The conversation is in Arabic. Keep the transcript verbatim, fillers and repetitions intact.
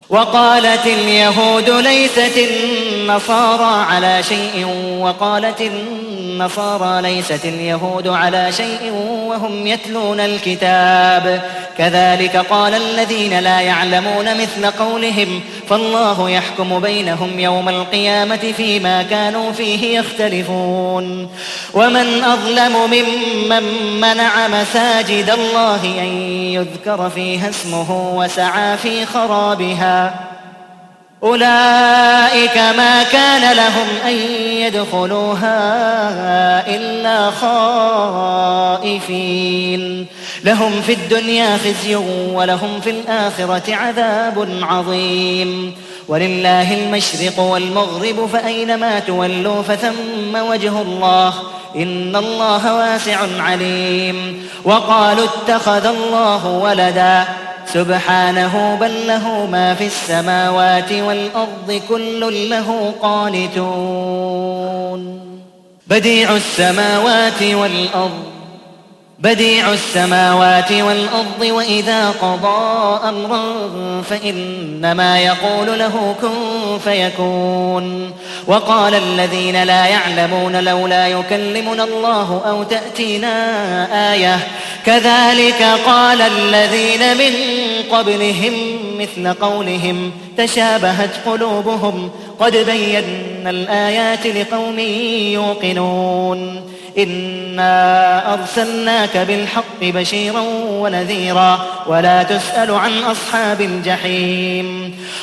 وقالت اليهود ليست النصارى على شيء وقالت النصارى ليست اليهود على شيء وهم يتلون الكتاب كذلك قال الذين لا يعلمون مثل قولهم فالله يحكم بينهم يوم القيامة فيما كانوا فيه يختلفون ومن أظلم ممن منع مساجد الله أن يذكر فيها اسمه وسعى في خرابها أولئك ما كان لهم أن يدخلوها إلا خائفين لهم في الدنيا خزي ولهم في الآخرة عذاب عظيم ولله المشرق والمغرب فأينما تولوا فثم وجه الله إن الله واسع عليم وقالوا اتخذ الله ولدا سبحانه بل له ما في السماوات والأرض كل له قانتون بديع السماوات والأرض بديع السماوات والأرض وإذا قضى أمرا فإنما يقول له كن فيكون وقال الذين لا يعلمون لولا يكلمنا الله أو تأتينا آية كذلك قال الذين من قبلهم مثل قولهم تشابهت قلوبهم قد بينا الآيات لقوم يوقنون إنا أرسلناك بالحق بشيرا ونذيرا ولا تسأل عن أصحاب الجحيم